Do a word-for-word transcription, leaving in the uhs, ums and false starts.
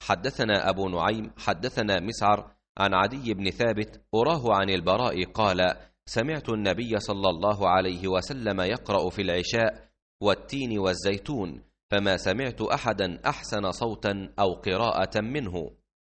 حدثنا أبو نعيم حدثنا مسعر عن عدي بن ثابت أراه عن البراء قال: سمعت النبي صلى الله عليه وسلم يقرأ في العشاء: والتين والزيتون، فما سمعت أحدا أحسن صوتا أو قراءة منه.